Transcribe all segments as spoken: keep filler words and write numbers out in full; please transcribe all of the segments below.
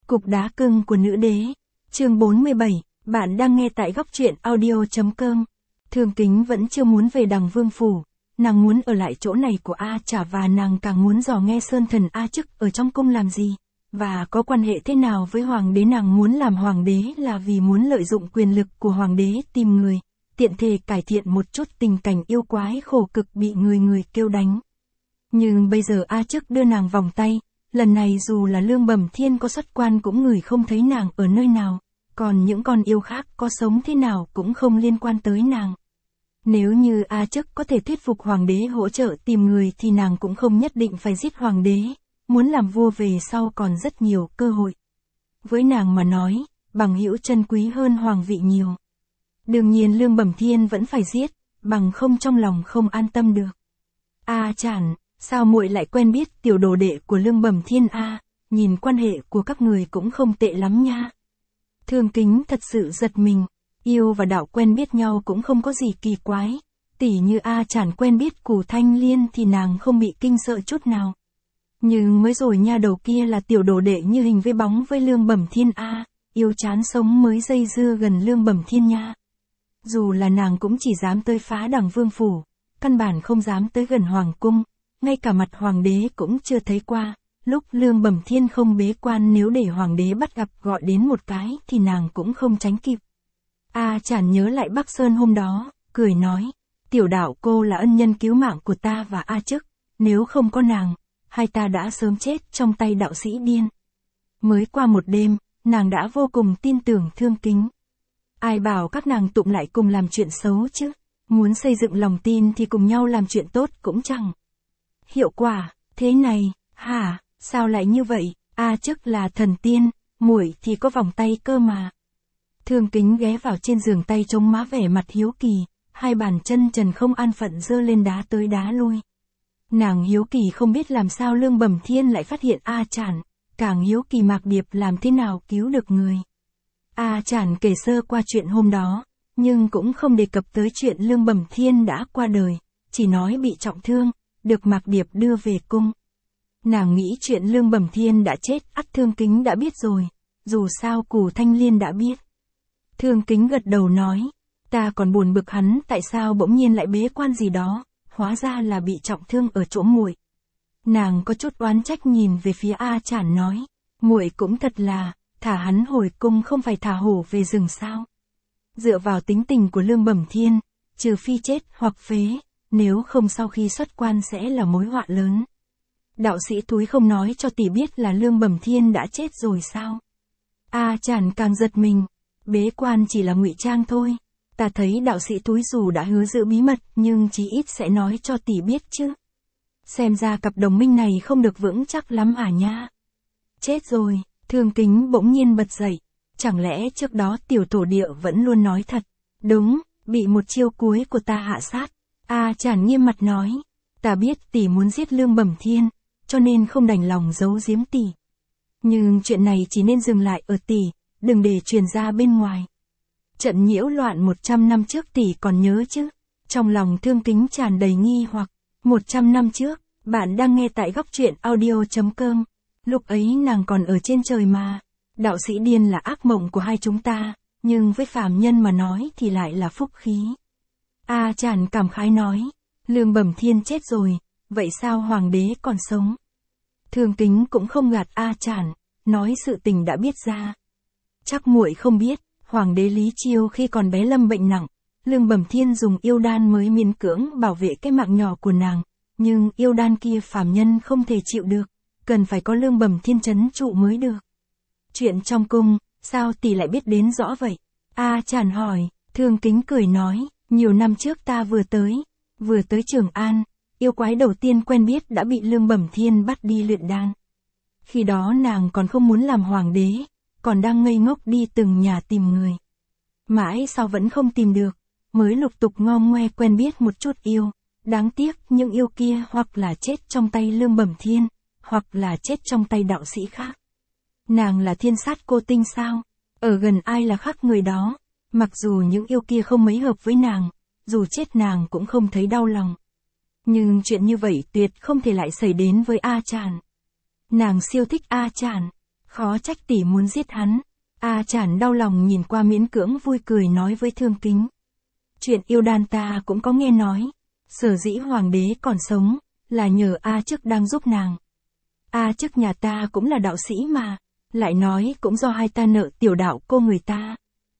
Cục đá cưng của nữ đế. Chương bốn mươi bảy, bạn đang nghe tại góc truyện audio chấm com. Thương Kính vẫn chưa muốn về Đằng Vương Phủ. Nàng muốn ở lại chỗ này của A Chả và nàng càng muốn dò nghe Sơn Thần A Chức ở trong cung làm gì, và có quan hệ thế nào với Hoàng đế. Nàng muốn làm Hoàng đế là vì muốn lợi dụng quyền lực của Hoàng đế tìm người, tiện thể cải thiện một chút tình cảnh yêu quái khổ cực bị người người kêu đánh. Nhưng bây giờ A Chức đưa nàng vòng tay, lần này dù là Lương Bẩm Thiên có xuất quan cũng ngửi không thấy nàng ở nơi nào, còn những con yêu khác có sống thế nào cũng không liên quan tới nàng. Nếu như A Chức có thể thuyết phục Hoàng đế hỗ trợ tìm người thì nàng cũng không nhất định phải giết Hoàng đế, muốn làm vua về sau còn rất nhiều cơ hội. Với nàng mà nói, bằng hữu chân quý hơn hoàng vị nhiều. Đương nhiên Lương Bẩm Thiên vẫn phải giết, bằng không trong lòng không an tâm được. A Chản, sao muội lại quen biết tiểu đồ đệ của Lương Bẩm Thiên a? Nhìn quan hệ của các người cũng không tệ lắm nha. Thương Kính thật sự giật mình, yêu và đạo quen biết nhau cũng không có gì kỳ quái. Tỉ như A Chản quen biết Cù Thanh Liên thì nàng không bị kinh sợ chút nào. Nhưng mới rồi nha, đầu kia là tiểu đồ đệ như hình với bóng với Lương Bẩm Thiên a, yêu chán sống mới dây dưa gần Lương Bẩm Thiên nha. Dù là nàng cũng chỉ dám tới phá Đằng Vương Phủ, căn bản không dám tới gần Hoàng cung, ngay cả mặt Hoàng đế cũng chưa thấy qua. Lúc Lương Bẩm Thiên không bế quan, nếu để Hoàng đế bắt gặp gọi đến một cái thì nàng cũng không tránh kịp. A Chản nhớ lại Bắc Sơn hôm đó, cười nói, tiểu đạo cô là ân nhân cứu mạng của ta và A Chức, nếu không có nàng, hai ta đã sớm chết trong tay đạo sĩ điên. Mới qua một đêm, nàng đã vô cùng tin tưởng Thương Kính. Ai bảo các nàng tụng lại cùng làm chuyện xấu chứ, muốn xây dựng lòng tin thì cùng nhau làm chuyện tốt cũng chẳng hiệu quả. Thế này, hả, sao lại như vậy? A Chức là thần tiên, muội thì có vòng tay cơ mà. Thương Kính ghé vào trên giường, tay chống má, vẻ mặt hiếu kỳ, hai bàn chân trần không an phận giơ lên đá tới đá lui. Nàng hiếu kỳ không biết làm sao Lương Bẩm Thiên lại phát hiện A Chản, càng hiếu kỳ Mạc Điệp làm thế nào cứu được người. A Chản kể sơ qua chuyện hôm đó, nhưng cũng không đề cập tới chuyện Lương Bẩm Thiên đã qua đời, chỉ nói bị trọng thương, được Mạc Điệp đưa về cung. Nàng nghĩ chuyện Lương Bẩm Thiên đã chết ắt Thương Kính đã biết rồi, dù sao Cù Thanh Liên đã biết. Thương Kính gật đầu nói, ta còn buồn bực hắn tại sao bỗng nhiên lại bế quan gì đó, hóa ra là bị trọng thương ở chỗ muội. Nàng có chút oán trách nhìn về phía A Chản nói, muội cũng thật là, thả hắn hồi cung không phải thả hổ về rừng sao? Dựa vào tính tình của Lương Bẩm Thiên, trừ phi chết hoặc phế, nếu không sau khi xuất quan sẽ là mối họa lớn. Đạo sĩ Túi không nói cho tỷ biết là Lương Bẩm Thiên đã chết rồi sao? A Chản càng giật mình, bế quan chỉ là ngụy trang thôi. Ta thấy đạo sĩ Túi dù đã hứa giữ bí mật nhưng chí ít sẽ nói cho tỷ biết chứ. Xem ra cặp đồng minh này không được vững chắc lắm à nha. Chết rồi, Thương Kính bỗng nhiên bật dậy. Chẳng lẽ trước đó tiểu tổ địa vẫn luôn nói thật? Đúng, bị một chiêu cuối của ta hạ sát. A Chản nghiêm mặt nói, ta biết tỷ muốn giết Lương Bẩm Thiên, cho nên không đành lòng giấu giếm tỷ. Nhưng chuyện này chỉ nên dừng lại ở tỷ, đừng để truyền ra bên ngoài. Trận nhiễu loạn một trăm năm trước tỷ còn nhớ chứ? Trong lòng Thương Kính tràn đầy nghi hoặc. một trăm năm trước, bạn đang nghe tại góc truyện audio chấm com. Lúc ấy nàng còn ở trên trời mà. Đạo sĩ điên là ác mộng của hai chúng ta, nhưng với phàm nhân mà nói thì lại là phúc khí. A Chản cảm khái nói, Lương Bẩm Thiên chết rồi, vậy sao Hoàng đế còn sống? Thương Kính cũng không gạt A Chản, nói sự tình đã biết ra. Chắc muội không biết, Hoàng đế Lý Chiêu khi còn bé lâm bệnh nặng, Lương Bẩm Thiên dùng yêu đan mới miễn cưỡng bảo vệ cái mạng nhỏ của nàng, nhưng yêu đan kia phàm nhân không thể chịu được, cần phải có Lương Bẩm Thiên trấn trụ mới được. Chuyện trong cung, sao tỷ lại biết đến rõ vậy? A Chản hỏi. Thương Kính cười nói, nhiều năm trước ta vừa tới, vừa tới Trường An, yêu quái đầu tiên quen biết đã bị Lương Bẩm Thiên bắt đi luyện đan. Khi đó nàng còn không muốn làm hoàng đế, còn đang ngây ngốc đi từng nhà tìm người. Mãi sau vẫn không tìm được, mới lục tục ngom ngoe quen biết một chút yêu. Đáng tiếc những yêu kia hoặc là chết trong tay Lương Bẩm Thiên, hoặc là chết trong tay đạo sĩ khác. Nàng là thiên sát cô tinh sao? Ở gần ai là khác người đó. Mặc dù những yêu kia không mấy hợp với nàng, dù chết nàng cũng không thấy đau lòng. Nhưng chuyện như vậy tuyệt không thể lại xảy đến với A Chản. Nàng siêu thích A Chản. Khó trách tỷ muốn giết hắn. A Chản đau lòng nhìn qua miễn cưỡng vui cười nói với Thương Kính. Chuyện yêu đan ta cũng có nghe nói. Sở dĩ hoàng đế còn sống, là nhờ A Chức đang giúp nàng. A Chức nhà ta cũng là đạo sĩ mà, lại nói cũng do hai ta nợ tiểu đạo cô người ta.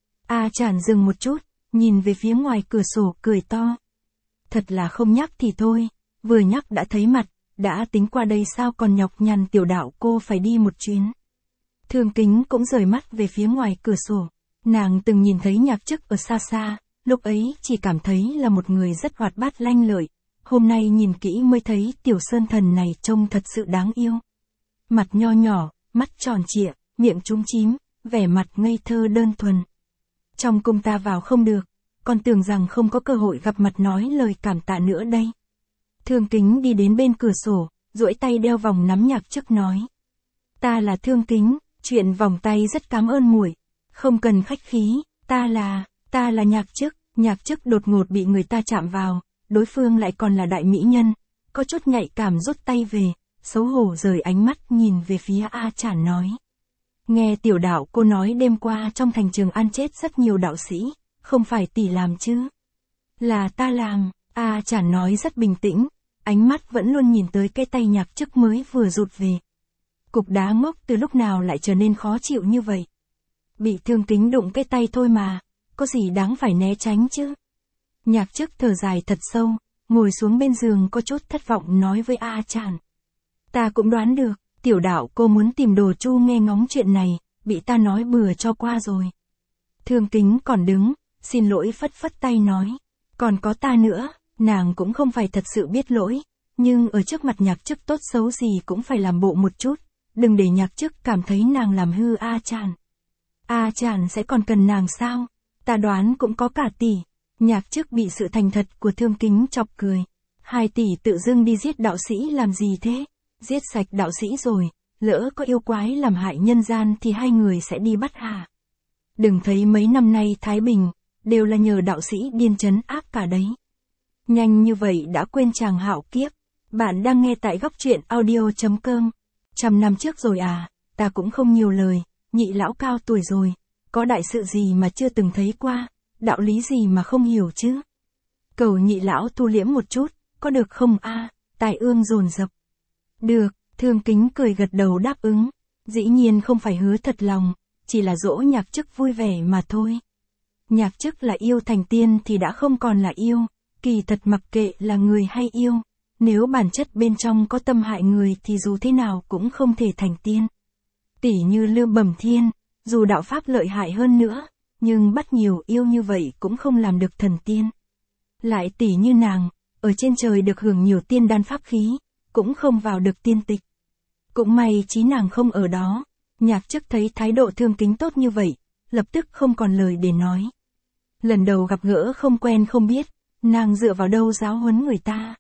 A Chản dừng một chút, nhìn về phía ngoài cửa sổ cười to. Thật là không nhắc thì thôi, vừa nhắc đã thấy mặt, đã tính qua đây sao còn nhọc nhằn tiểu đạo cô phải đi một chuyến. Thương Kính cũng rời mắt về phía ngoài cửa sổ, nàng từng nhìn thấy Nhạc Chức ở xa xa, lúc ấy chỉ cảm thấy là một người rất hoạt bát lanh lợi, hôm nay nhìn kỹ mới thấy tiểu sơn thần này trông thật sự đáng yêu. Mặt nho nhỏ, mắt tròn trịa, miệng chúm chím, vẻ mặt ngây thơ đơn thuần. Trong cung ta vào không được, còn tưởng rằng không có cơ hội gặp mặt nói lời cảm tạ nữa đây. Thương Kính đi đến bên cửa sổ, duỗi tay đeo vòng nắm Nhạc Chức nói. Ta là Thương Kính, chuyện vòng tay rất cảm ơn muội, không cần khách khí, ta là, ta là Nhạc Chức. Nhạc Chức đột ngột bị người ta chạm vào, đối phương lại còn là đại mỹ nhân, có chút nhạy cảm rút tay về, xấu hổ rời ánh mắt nhìn về phía A Chản nói. Nghe tiểu đạo cô nói đêm qua trong thành Trường An chết rất nhiều đạo sĩ, không phải tỷ làm chứ? Là ta làm, A Chản nói rất bình tĩnh, ánh mắt vẫn luôn nhìn tới cái tay Nhạc Chức mới vừa rụt về. Cục đá ngốc từ lúc nào lại trở nên khó chịu như vậy? Bị Thương Kính đụng cái tay thôi mà, có gì đáng phải né tránh chứ? Nhạc Chức thở dài thật sâu, ngồi xuống bên giường có chút thất vọng nói với A Chản. Ta cũng đoán được, tiểu đạo cô muốn tìm Đồ Chu nghe ngóng chuyện này, bị ta nói bừa cho qua rồi. Thương Kính còn đứng, xin lỗi phất phất tay nói. Còn có ta nữa, nàng cũng không phải thật sự biết lỗi, nhưng ở trước mặt Nhạc Chức tốt xấu gì cũng phải làm bộ một chút, đừng để Nhạc Chức cảm thấy nàng làm hư A Chản. A Chản sẽ còn cần nàng sao? Ta đoán cũng có cả tỷ. Nhạc Chức bị sự thành thật của Thương Kính chọc cười. Hai tỷ tự dưng đi giết đạo sĩ làm gì thế? Giết sạch đạo sĩ rồi, lỡ có yêu quái làm hại nhân gian thì hai người sẽ đi bắt hả? Đừng thấy mấy năm nay Thái Bình, đều là nhờ đạo sĩ điên trấn áp cả đấy. Nhanh như vậy đã quên chàng hạo kiếp. Bạn đang nghe tại góc truyện audio.com. Trăm năm trước rồi à, ta cũng không nhiều lời, nhị lão cao tuổi rồi, có đại sự gì mà chưa từng thấy qua, đạo lý gì mà không hiểu chứ? Cầu nhị lão thu liễm một chút, có được không a? Tài ương dồn dập. Được, Thương Kính cười gật đầu đáp ứng, dĩ nhiên không phải hứa thật lòng, chỉ là dỗ Nhạc Chức vui vẻ mà thôi. Nhạc Chức là yêu thành tiên thì đã không còn là yêu, kỳ thật mặc kệ là người hay yêu, nếu bản chất bên trong có tâm hại người thì dù thế nào cũng không thể thành tiên. Tỷ như Lưu Bẩm Thiên, dù đạo pháp lợi hại hơn nữa, nhưng bắt nhiều yêu như vậy cũng không làm được thần tiên. Lại tỷ như nàng, ở trên trời được hưởng nhiều tiên đan pháp khí, cũng không vào được tiên tịch. Cũng may chí nàng không ở đó. Nhạc Chức thấy thái độ Thương Kính tốt như vậy, lập tức không còn lời để nói. Lần đầu gặp gỡ không quen không biết, nàng dựa vào đâu giáo huấn người ta?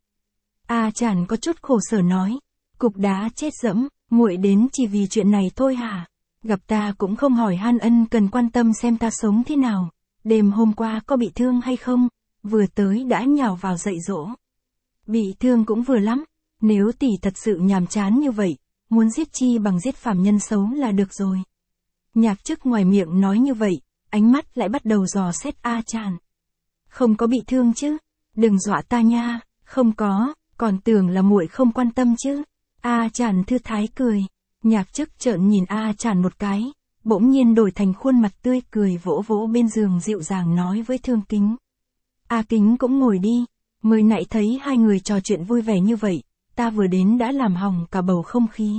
A Chản có chút khổ sở nói, cục đá chết dẫm, muội đến chỉ vì chuyện này thôi hả? Gặp ta cũng không hỏi han ân cần quan tâm xem ta sống thế nào, đêm hôm qua có bị thương hay không, vừa tới đã nhào vào dạy dỗ. Bị thương cũng vừa lắm, nếu tỷ thật sự nhàm chán như vậy, muốn giết chi bằng giết phàm nhân xấu là được rồi. Nhạc Chức ngoài miệng nói như vậy, ánh mắt lại bắt đầu dò xét A Chản. Không có bị thương chứ? Đừng dọa ta nha, không có, còn tưởng là muội không quan tâm chứ. A Chản thư thái cười. Nhạc Chức trợn nhìn A Chản một cái, bỗng nhiên đổi thành khuôn mặt tươi cười vỗ vỗ bên giường dịu dàng nói với Thương Kính. A Kính cũng ngồi đi, mới nãy thấy hai người trò chuyện vui vẻ như vậy, ta vừa đến đã làm hỏng cả bầu không khí.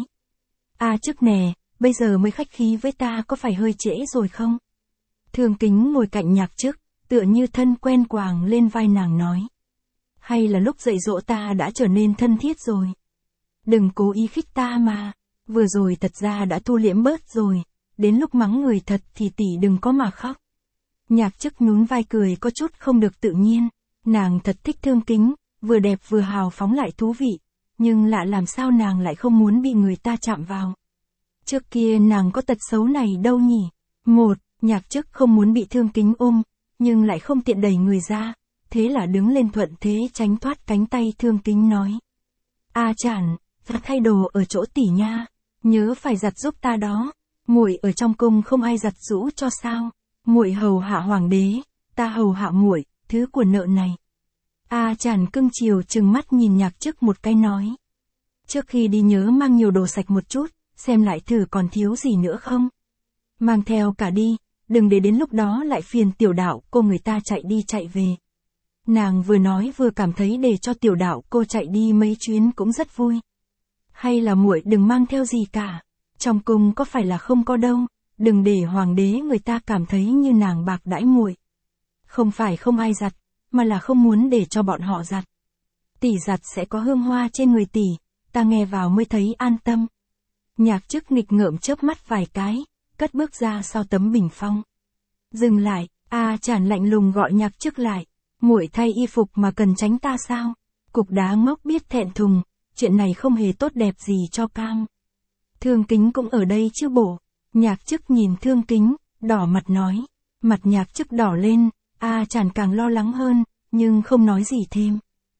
A Chức nè, bây giờ mới khách khí với ta có phải hơi trễ rồi không? Thương Kính ngồi cạnh Nhạc Chức, tựa như thân quen quàng lên vai nàng nói. Hay là lúc dạy dỗ ta đã trở nên thân thiết rồi? Đừng cố ý khích ta mà, vừa rồi thật ra đã thu liễm bớt rồi, đến lúc mắng người thật thì tỷ đừng có mà khóc. Nhạc Chức nhún vai cười có chút không được tự nhiên, nàng thật thích Thương Kính, vừa đẹp vừa hào phóng lại thú vị, nhưng lạ làm sao nàng lại không muốn bị người ta chạm vào. Trước kia nàng có tật xấu này đâu nhỉ? Một, Nhạc Chức không muốn bị Thương Kính ôm, nhưng lại không tiện đẩy người ra, thế là đứng lên thuận thế tránh thoát cánh tay Thương Kính nói. A Chản, giặt thay đồ ở chỗ tỷ nha, nhớ phải giặt giúp ta đó, Muội ở trong cung không ai giặt giũ cho sao? Muội hầu hạ hoàng đế, ta hầu hạ muội, thứ của nợ này. A Chản cưng chiều trừng mắt nhìn Nhạc Chức một cái nói. Trước khi đi nhớ mang nhiều đồ sạch một chút, xem lại thử còn thiếu gì nữa không. Mang theo cả đi, đừng để đến lúc đó lại phiền Tiểu Đạo cô người ta chạy đi chạy về. Nàng vừa nói vừa cảm thấy để cho Tiểu Đạo cô chạy đi mấy chuyến cũng rất vui. Hay là muội đừng mang theo gì cả, trong cung có phải là không có đâu, đừng để hoàng đế người ta cảm thấy như nàng bạc đãi muội. Không phải không ai giặt, mà là không muốn để cho bọn họ giặt. Tỷ giặt sẽ có hương hoa trên người tỷ, ta nghe vào mới thấy an tâm. Nhạc Chức nghịch ngợm chớp mắt vài cái, cất bước ra sau tấm bình phong. Dừng lại, A Chản lạnh lùng gọi Nhạc Chức lại. Muội thay y phục mà cần tránh ta sao? Cục đá ngốc biết thẹn thùng, chuyện này không hề tốt đẹp gì cho Cam. Thương Kính cũng ở đây chứ bộ. Nhạc Chức nhìn Thương Kính, đỏ mặt nói. Mặt Nhạc Chức đỏ lên, A Chản càng lo lắng hơn, nhưng không nói gì thêm.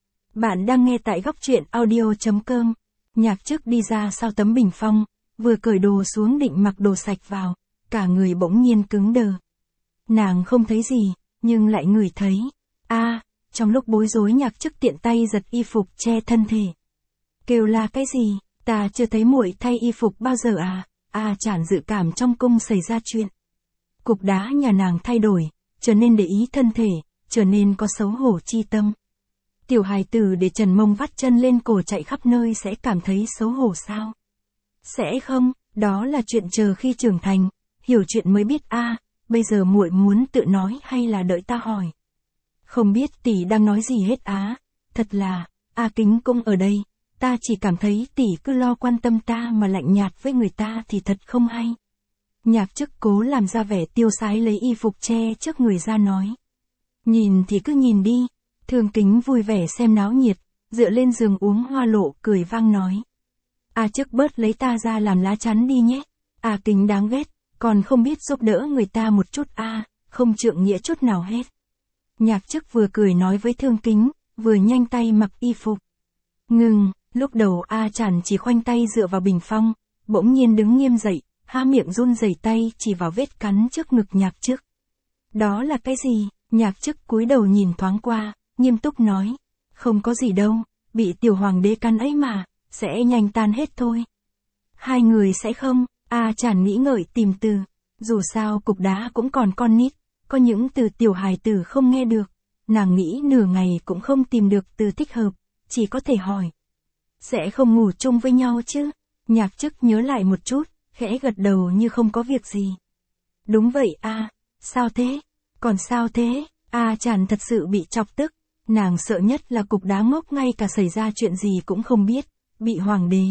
Bạn đang nghe tại góc truyện audio chấm com. Nhạc Chức đi ra sau tấm bình phong, vừa cởi đồ xuống định mặc đồ sạch vào, cả người bỗng nhiên cứng đờ. Nàng không thấy gì, nhưng lại ngửi thấy. A, à, trong lúc bối rối Nhạc Chức tiện tay giật y phục che thân thể. Kêu là cái gì, ta chưa thấy muội thay y phục bao giờ à, A à, Chản dự cảm trong cung xảy ra chuyện. Cục đá nhà nàng thay đổi, trở nên để ý thân thể, trở nên có xấu hổ chi tâm. Tiểu hài tử để trần mông vắt chân lên cổ chạy khắp nơi sẽ cảm thấy xấu hổ sao? Sẽ không, đó là chuyện chờ khi trưởng thành, hiểu chuyện mới biết a, à, bây giờ muội muốn tự nói hay là đợi ta hỏi? Không biết tỷ đang nói gì hết á, thật là, A Kính cũng ở đây, ta chỉ cảm thấy tỷ cứ lo quan tâm ta mà lạnh nhạt với người ta thì thật không hay. Nhạc Chức cố làm ra vẻ tiêu sái lấy y phục che trước người ra nói. Nhìn thì cứ nhìn đi. Thương Kính vui vẻ xem náo nhiệt, dựa lên giường uống hoa lộ cười vang nói. A Chức bớt lấy ta ra làm lá chắn đi nhé. A Kính đáng ghét, còn không biết giúp đỡ người ta một chút a, à, không trượng nghĩa chút nào hết. Nhạc Chức vừa cười nói với Thương Kính, vừa nhanh tay mặc y phục. Ngừng, lúc đầu A Chản chỉ khoanh tay dựa vào bình phong, bỗng nhiên đứng nghiêm dậy, há miệng run rẩy tay chỉ vào vết cắn trước ngực Nhạc Chức. Đó là cái gì? Nhạc Chức cúi đầu nhìn thoáng qua, nghiêm túc nói. Không có gì đâu, bị tiểu hoàng đế cắn ấy mà, sẽ nhanh tan hết thôi. Hai người sẽ không, A Chản nghĩ ngợi tìm từ. Dù sao cục đá cũng còn con nít, có những từ tiểu hài tử không nghe được. Nàng nghĩ nửa ngày cũng không tìm được từ thích hợp, chỉ có thể hỏi. Sẽ không ngủ chung với nhau chứ? Nhạc Chức nhớ lại một chút, khẽ gật đầu như không có việc gì. Đúng vậy a, à, sao thế? Còn sao thế? A Chản thật sự bị chọc tức. Nàng sợ nhất là cục đá ngốc ngay cả xảy ra chuyện gì cũng không biết, bị hoàng đế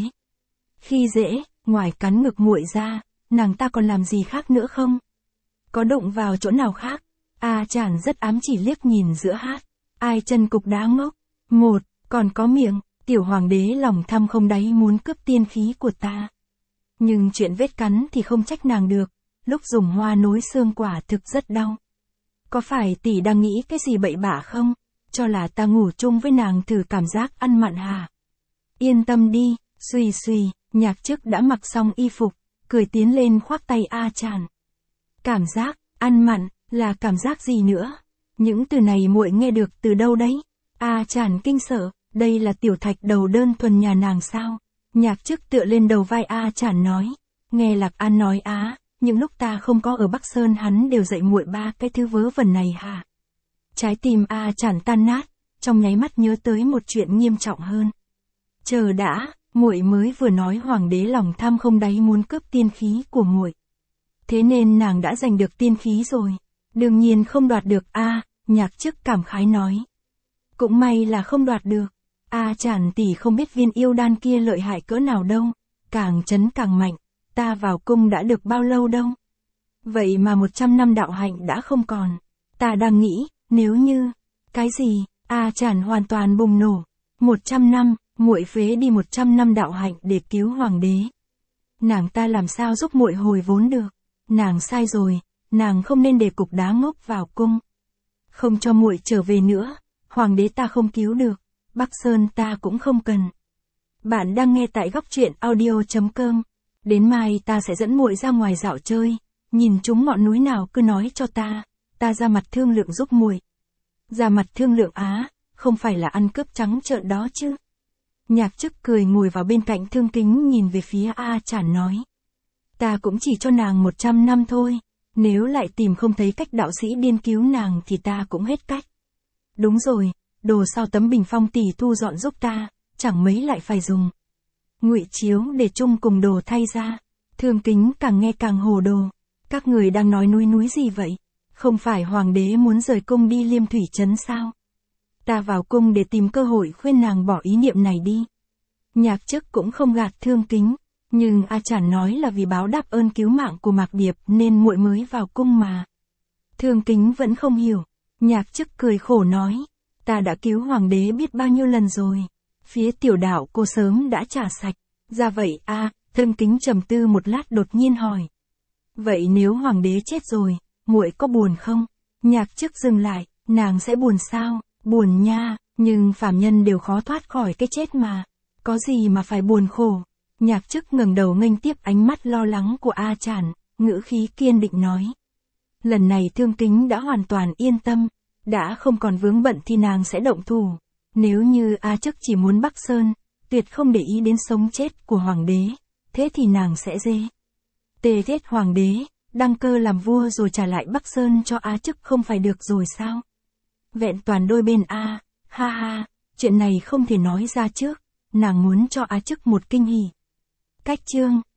khi dễ, ngoài cắn ngực muội ra, nàng ta còn làm gì khác nữa không? Có đụng vào chỗ nào khác? A Chản rất ám chỉ liếc nhìn giữa hát. Ai chân cục đá ngốc? Một, còn có miệng, tiểu hoàng đế lòng tham không đáy muốn cướp tiên khí của ta. Nhưng chuyện vết cắn thì không trách nàng được, lúc dùng hoa nối xương quả thực rất đau. Có phải tỷ đang nghĩ cái gì bậy bạ không? Cho là ta ngủ chung với nàng thử cảm giác ăn mặn hả? Yên tâm đi, xuy xuy, Nhạc Chức đã mặc xong y phục, cười tiến lên khoác tay A Chản. Cảm giác, ăn mặn, là cảm giác gì nữa? Những từ này muội nghe được từ đâu đấy? A Chản kinh sợ, đây là tiểu thạch đầu đơn thuần nhà nàng sao? Nhạc Chức tựa lên đầu vai A Chản nói. Nghe Lạc An nói á, những lúc ta không có ở Bắc Sơn hắn đều dạy muội ba cái thứ vớ vẩn này hả? Trái tim A Chản tan nát, trong nháy mắt nhớ tới một chuyện nghiêm trọng hơn. Chờ đã, muội mới vừa nói hoàng đế lòng tham không đáy muốn cướp tiên khí của muội. Thế nên nàng đã giành được tiên khí rồi. Đương nhiên không đoạt được a, à, Nhạc Chức cảm khái nói. Cũng may là không đoạt được. A Chản tỷ không biết viên yêu đan kia lợi hại cỡ nào đâu, càng chấn càng mạnh, ta vào cung đã được bao lâu đâu. Vậy mà một trăm năm đạo hạnh đã không còn. Ta đang nghĩ, nếu như, cái gì, A Chản hoàn toàn bùng nổ. Một trăm năm, muội phế đi một trăm năm đạo hạnh để cứu hoàng đế. Nàng ta làm sao giúp muội hồi vốn được? Nàng sai rồi, nàng không nên để cục đá ngốc vào cung. Không cho muội trở về nữa, hoàng đế ta không cứu được, Bắc Sơn ta cũng không cần. Bạn đang nghe tại góc truyện audio chấm com. Đến mai ta sẽ dẫn muội ra ngoài dạo chơi, nhìn chúng ngọn núi nào cứ nói cho ta, ta ra mặt thương lượng giúp muội. Ra mặt thương lượng á, không phải là ăn cướp trắng trợn đó chứ. Nhạc Chức cười ngồi vào bên cạnh Thương Kính nhìn về phía A Chản nói. Ta cũng chỉ cho nàng một trăm năm thôi, nếu lại tìm không thấy cách đạo sĩ điên cứu nàng thì ta cũng hết cách. Đúng rồi, đồ sau tấm bình phong tỷ thu dọn giúp ta, chẳng mấy lại phải dùng. Ngụy chiếu để chung cùng đồ thay ra. Thương Kính càng nghe càng hồ đồ. Các người đang nói núi núi gì vậy? Không phải hoàng đế muốn rời cung đi Liêm Thủy Trấn sao? Ta vào cung để tìm cơ hội khuyên nàng bỏ ý niệm này đi. Nhạc Chức cũng không gạt Thương Kính, nhưng A Chản nói là vì báo đáp ơn cứu mạng của Mạc Điệp nên muội mới vào cung mà. Thương Kính vẫn không hiểu. Nhạc Chức cười khổ nói, ta đã cứu hoàng đế biết bao nhiêu lần rồi. Phía tiểu đạo cô sớm đã trả sạch. Ra vậy a à, Thương Kính trầm tư một lát đột nhiên hỏi. Vậy nếu hoàng đế chết rồi, muội có buồn không? Nhạc Chức dừng lại, nàng sẽ buồn sao? Buồn nha, nhưng phàm nhân đều khó thoát khỏi cái chết mà. Có gì mà phải buồn khổ? Nhạc Chức ngẩng đầu nghênh tiếp ánh mắt lo lắng của A Chản, ngữ khí kiên định nói. Lần này Thương Kính đã hoàn toàn yên tâm, đã không còn vướng bận thì nàng sẽ động thủ. Nếu như A Chức chỉ muốn Bắc Sơn, tuyệt không để ý đến sống chết của hoàng đế, thế thì nàng sẽ dê. Tề giết hoàng đế, đăng cơ làm vua rồi trả lại Bắc Sơn cho A Chức không phải được rồi sao? Vẹn toàn đôi bên a, ha ha, chuyện này không thể nói ra trước, nàng muốn cho A Chức một kinh hỉ. Cách chương